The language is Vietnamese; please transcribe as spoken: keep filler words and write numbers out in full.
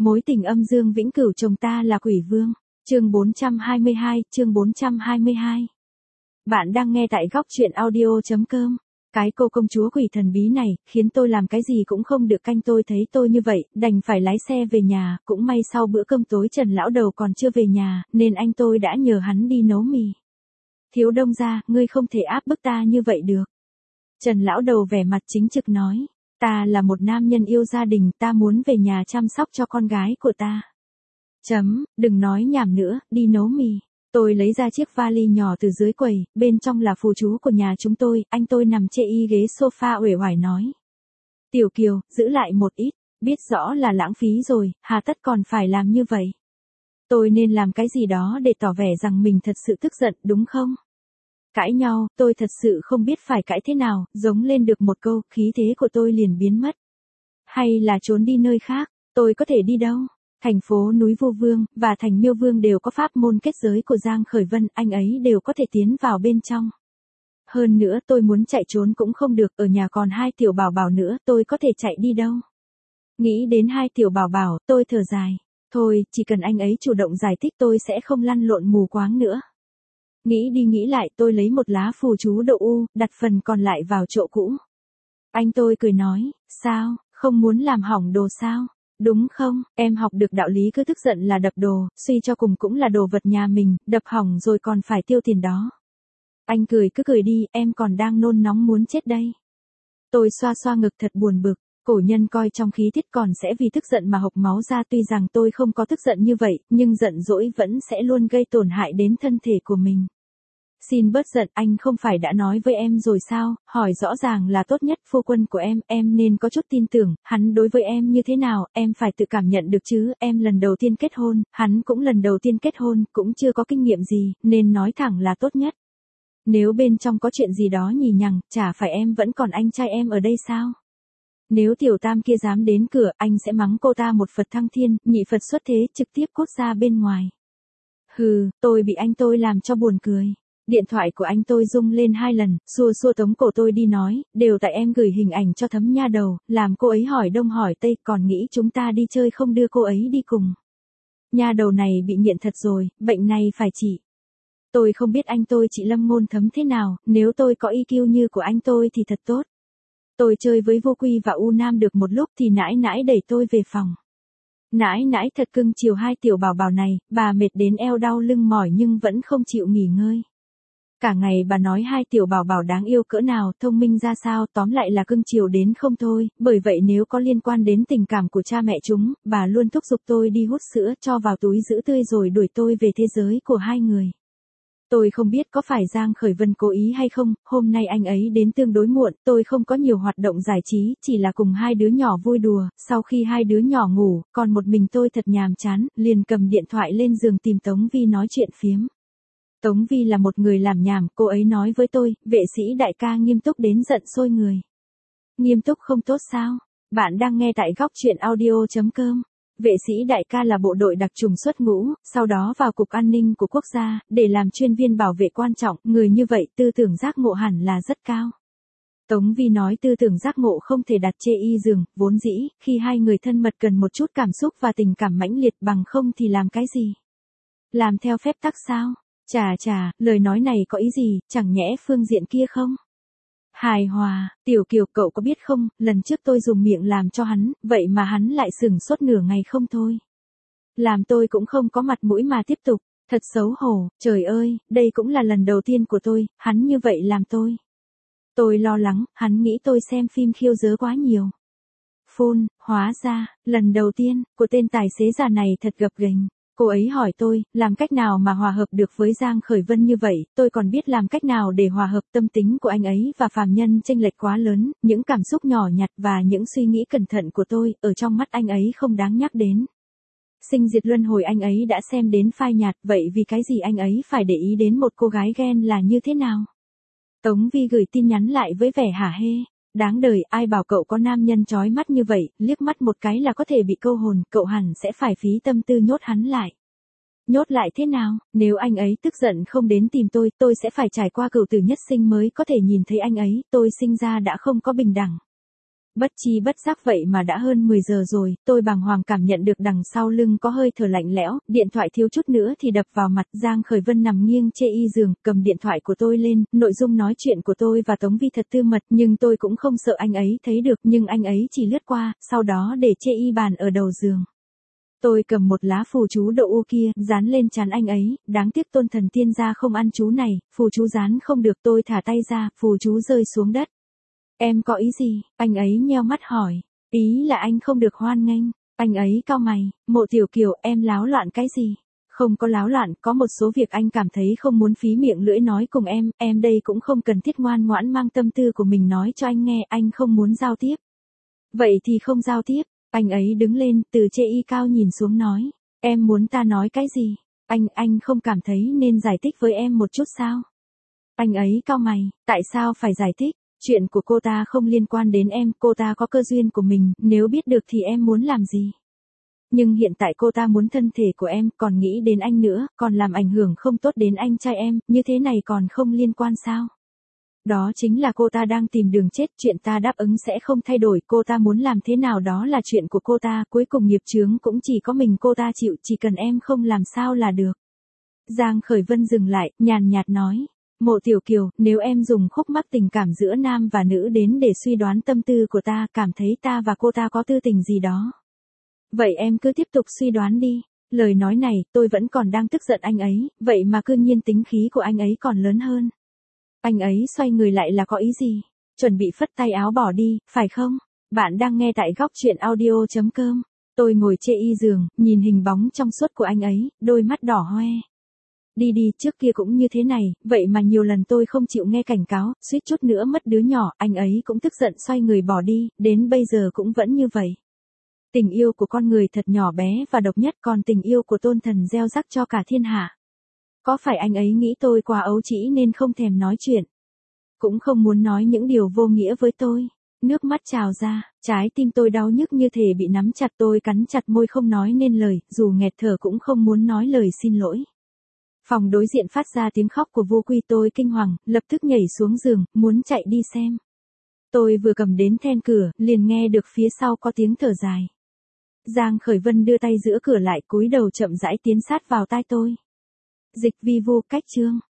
Mối tình âm dương vĩnh cửu chồng ta là quỷ vương. Chương bốn trăm hai mươi hai, chương bốn trăm hai mươi hai. Bạn đang nghe tại góc truyện audio chấm com. Cái cô công chúa quỷ thần bí này, khiến tôi làm cái gì cũng không được, canh tôi thấy tôi như vậy, đành phải lái xe về nhà, cũng may sau bữa cơm tối Trần lão đầu còn chưa về nhà, nên anh tôi đã nhờ hắn đi nấu mì. Thiếu Đông gia, ngươi không thể áp bức ta như vậy được. Trần lão đầu vẻ mặt chính trực nói, ta là một nam nhân yêu gia đình, ta muốn về nhà chăm sóc cho con gái của ta. Chấm, đừng nói nhảm nữa, đi nấu mì. Tôi lấy ra chiếc vali nhỏ từ dưới quầy, bên trong là phù chú của nhà chúng tôi, anh tôi nằm chê y ghế sofa uể oải nói. Tiểu Kiều, giữ lại một ít, biết rõ là lãng phí rồi, hà tất còn phải làm như vậy. Tôi nên làm cái gì đó để tỏ vẻ rằng mình thật sự tức giận, đúng không? Cãi nhau, tôi thật sự không biết phải cãi thế nào, giống lên được một câu, khí thế của tôi liền biến mất. Hay là trốn đi nơi khác, tôi có thể đi đâu? Thành phố núi Vu Vương, và thành Miêu Vương đều có pháp môn kết giới của Giang Khởi Vân, anh ấy đều có thể tiến vào bên trong. Hơn nữa tôi muốn chạy trốn cũng không được, ở nhà còn hai tiểu bảo bảo nữa, tôi có thể chạy đi đâu? Nghĩ đến hai tiểu bảo bảo, tôi thở dài. Thôi, chỉ cần anh ấy chủ động giải thích tôi sẽ không lăn lộn mù quáng nữa. Nghĩ đi nghĩ lại, tôi lấy một lá phù chú độ U, đặt phần còn lại vào chỗ cũ. Anh tôi cười nói, sao, không muốn làm hỏng đồ sao? Đúng không, em học được đạo lý cứ tức giận là đập đồ, suy cho cùng cũng là đồ vật nhà mình, đập hỏng rồi còn phải tiêu tiền đó. Anh cười cứ cười đi, em còn đang nôn nóng muốn chết đây. Tôi xoa xoa ngực thật buồn bực, cổ nhân coi trong khí tiết còn sẽ vì tức giận mà hộc máu ra, tuy rằng tôi không có tức giận như vậy, nhưng giận dỗi vẫn sẽ luôn gây tổn hại đến thân thể của mình. Xin bớt giận, anh không phải đã nói với em rồi sao, hỏi rõ ràng là tốt nhất, phu quân của em, em nên có chút tin tưởng, hắn đối với em như thế nào, em phải tự cảm nhận được chứ, em lần đầu tiên kết hôn, hắn cũng lần đầu tiên kết hôn, cũng chưa có kinh nghiệm gì, nên nói thẳng là tốt nhất. Nếu bên trong có chuyện gì đó nhì nhằng, chả phải em vẫn còn anh trai em ở đây sao? Nếu tiểu tam kia dám đến cửa, anh sẽ mắng cô ta một Phật thăng thiên, nhị Phật xuất thế, trực tiếp cốt ra bên ngoài. Hừ, tôi bị anh tôi làm cho buồn cười. Điện thoại của anh tôi rung lên hai lần, xua xua tống cổ tôi đi nói, đều tại em gửi hình ảnh cho Thấm nha đầu, làm cô ấy hỏi đông hỏi tây, còn nghĩ chúng ta đi chơi không đưa cô ấy đi cùng. Nha đầu này bị nghiện thật rồi, bệnh này phải trị. Tôi không biết anh tôi chị Lâm Ngôn Thấm thế nào, nếu tôi có i kiu như của anh tôi thì thật tốt. Tôi chơi với Vô Quy và U Nam được một lúc thì nãi nãi đẩy tôi về phòng. Nãi nãi thật cưng chiều hai tiểu bảo bảo này, bà mệt đến eo đau lưng mỏi nhưng vẫn không chịu nghỉ ngơi. Cả ngày bà nói hai tiểu bảo bảo đáng yêu cỡ nào, thông minh ra sao, tóm lại là cưng chiều đến không thôi, bởi vậy nếu có liên quan đến tình cảm của cha mẹ chúng, bà luôn thúc giục tôi đi hút sữa, cho vào túi giữ tươi rồi đuổi tôi về thế giới của hai người. Tôi không biết có phải Giang Khởi Vân cố ý hay không, hôm nay anh ấy đến tương đối muộn, tôi không có nhiều hoạt động giải trí, chỉ là cùng hai đứa nhỏ vui đùa, sau khi hai đứa nhỏ ngủ, còn một mình tôi thật nhàm chán, liền cầm điện thoại lên giường tìm Tống Vi nói chuyện phiếm. Tống Vi là một người làm nhảm, cô ấy nói với tôi, vệ sĩ đại ca nghiêm túc đến giận sôi người. Nghiêm túc không tốt sao? Bạn đang nghe tại góc truyện audio chấm com. Vệ sĩ đại ca là bộ đội đặc trùng xuất ngũ, sau đó vào Cục An ninh của quốc gia, để làm chuyên viên bảo vệ quan trọng, người như vậy tư tưởng giác ngộ hẳn là rất cao. Tống Vi nói tư tưởng giác ngộ không thể đặt chê y giường, vốn dĩ, khi hai người thân mật cần một chút cảm xúc và tình cảm mãnh liệt, bằng không thì làm cái gì? Làm theo phép tắc sao? Chà chà, lời nói này có ý gì, chẳng nhẽ phương diện kia không? Hài hòa, Tiểu Kiều cậu có biết không, lần trước tôi dùng miệng làm cho hắn, vậy mà hắn lại sửng sốt nửa ngày không thôi. Làm tôi cũng không có mặt mũi mà tiếp tục, thật xấu hổ, trời ơi, đây cũng là lần đầu tiên của tôi, hắn như vậy làm tôi. Tôi lo lắng, hắn nghĩ tôi xem phim khiêu dớ quá nhiều. Phun, hóa ra, lần đầu tiên, của tên tài xế già này thật gập ghềnh. Cô ấy hỏi tôi, làm cách nào mà hòa hợp được với Giang Khởi Vân như vậy, tôi còn biết làm cách nào để hòa hợp, tâm tính của anh ấy và phàm nhân chênh lệch quá lớn, những cảm xúc nhỏ nhặt và những suy nghĩ cẩn thận của tôi, ở trong mắt anh ấy không đáng nhắc đến. Sinh diệt luân hồi anh ấy đã xem đến phai nhạt, vậy vì cái gì anh ấy phải để ý đến một cô gái ghen là như thế nào? Tống Vi gửi tin nhắn lại với vẻ hả hê. Đáng đời, ai bảo cậu có nam nhân chói mắt như vậy, liếc mắt một cái là có thể bị câu hồn, cậu hẳn sẽ phải phí tâm tư nhốt hắn lại. Nhốt lại thế nào, nếu anh ấy tức giận không đến tìm tôi, tôi sẽ phải trải qua cửu tử nhất sinh mới có thể nhìn thấy anh ấy, tôi sinh ra đã không có bình đẳng. Bất chi bất giác vậy mà đã hơn mười giờ rồi, tôi bàng hoàng cảm nhận được đằng sau lưng có hơi thở lạnh lẽo, điện thoại thiếu chút nữa thì đập vào mặt. Giang Khởi Vân nằm nghiêng chê y giường, cầm điện thoại của tôi lên, nội dung nói chuyện của tôi và Tống Vi thật tư mật, nhưng tôi cũng không sợ anh ấy thấy được, nhưng anh ấy chỉ lướt qua, sau đó để chê y bàn ở đầu giường. Tôi cầm một lá phù chú đậu u kia, dán lên trán anh ấy, đáng tiếc Tôn Thần Tiên gia không ăn chú này, phù chú dán không được, tôi thả tay ra, phù chú rơi xuống đất. Em có ý gì? Anh ấy nheo mắt hỏi. Ý là anh không được hoan nghênh. Anh ấy cau mày, Mộ Tiểu Kiều, em láo loạn cái gì? Không có láo loạn, có một số việc anh cảm thấy không muốn phí miệng lưỡi nói cùng em, em đây cũng không cần thiết ngoan ngoãn mang tâm tư của mình nói cho anh nghe, anh không muốn giao tiếp. Vậy thì không giao tiếp. Anh ấy đứng lên, từ chê y cao nhìn xuống nói. Em muốn ta nói cái gì? Anh, anh không cảm thấy nên giải thích với em một chút sao? Anh ấy cau mày, tại sao phải giải thích? Chuyện của cô ta không liên quan đến em, cô ta có cơ duyên của mình, nếu biết được thì em muốn làm gì? Nhưng hiện tại cô ta muốn thân thể của em, còn nghĩ đến anh nữa, còn làm ảnh hưởng không tốt đến anh trai em, như thế này còn không liên quan sao? Đó chính là cô ta đang tìm đường chết, chuyện ta đáp ứng sẽ không thay đổi, cô ta muốn làm thế nào đó là chuyện của cô ta, cuối cùng nghiệp chướng cũng chỉ có mình cô ta chịu, chỉ cần em không làm sao là được. Giang Khởi Vân dừng lại, nhàn nhạt nói. Mộ Tiểu Kiều, nếu em dùng khúc mắc tình cảm giữa nam và nữ đến để suy đoán tâm tư của ta, cảm thấy ta và cô ta có tư tình gì đó. Vậy em cứ tiếp tục suy đoán đi. Lời nói này, tôi vẫn còn đang tức giận anh ấy, vậy mà cư nhiên tính khí của anh ấy còn lớn hơn. Anh ấy xoay người lại là có ý gì? Chuẩn bị phất tay áo bỏ đi, phải không? Bạn đang nghe tại góc truyện audio chấm com. Tôi ngồi chê y giường, nhìn hình bóng trong suốt của anh ấy, đôi mắt đỏ hoe. Đi đi, trước kia cũng như thế này, vậy mà nhiều lần tôi không chịu nghe cảnh cáo, suýt chút nữa mất đứa nhỏ, anh ấy cũng tức giận xoay người bỏ đi, đến bây giờ cũng vẫn như vậy. Tình yêu của con người thật nhỏ bé và độc nhất, còn tình yêu của Tôn Thần gieo rắc cho cả thiên hạ. Có phải anh ấy nghĩ tôi quá ấu trĩ nên không thèm nói chuyện? Cũng không muốn nói những điều vô nghĩa với tôi. Nước mắt trào ra, trái tim tôi đau nhức như thể bị nắm chặt, tôi cắn chặt môi không nói nên lời, dù nghẹt thở cũng không muốn nói lời xin lỗi. Phòng đối diện phát ra tiếng khóc của Vô Quy, tôi kinh hoàng, lập tức nhảy xuống giường, muốn chạy đi xem. Tôi vừa cầm đến then cửa, liền nghe được phía sau có tiếng thở dài. Giang Khởi Vân đưa tay giữa cửa lại, cúi đầu chậm rãi tiến sát vào tai tôi. Dịch vi vu cách chương.